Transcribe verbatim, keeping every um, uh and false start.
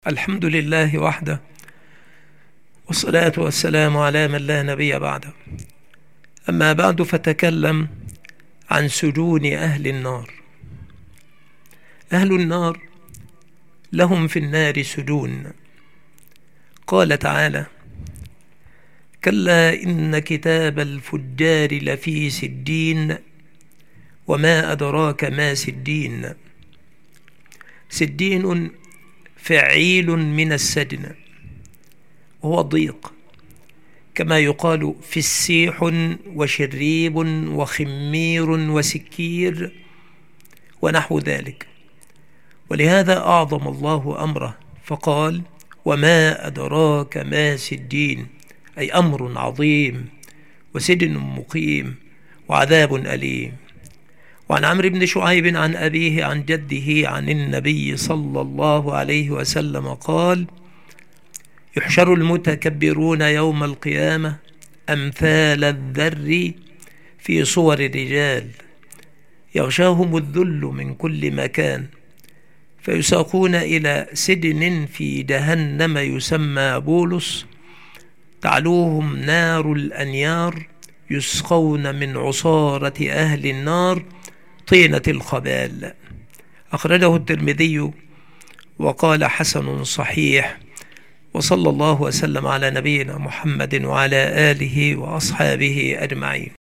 الحمد لله وحده، والصلاة والسلام على من لا نبي بعده. أما بعد، فتكلم عن سجون أهل النار. أهل النار لهم في النار سجون. قال تعالى: كلا إن كتاب الفجار لفي سجين وما أدراك ما سجين. سجين فعيل من السجن، وهو ضيق، كما يقال فسيح وشريب وخمير وسكير ونحو ذلك. ولهذا أعظم الله أمره فقال: وما أدراك ما سجين، أي أمر عظيم وسجن مقيم وعذاب أليم. وعن عمرو بن شعيب عن أبيه عن جده عن النبي صلى الله عليه وسلم قال: يحشر المتكبرون يوم القيامة أمثال الذر في صور الرجال، يغشاهم الذل من كل مكان، فيساقون إلى سجن في جهنم يسمى بولس، تعلوهم نار الأنيار، يسقون من عصارة أهل النار طينة الخبال. أخرجه الترمذي وقال: حسن صحيح. وصلى الله وسلم على نبينا محمد وعلى آله وأصحابه أجمعين.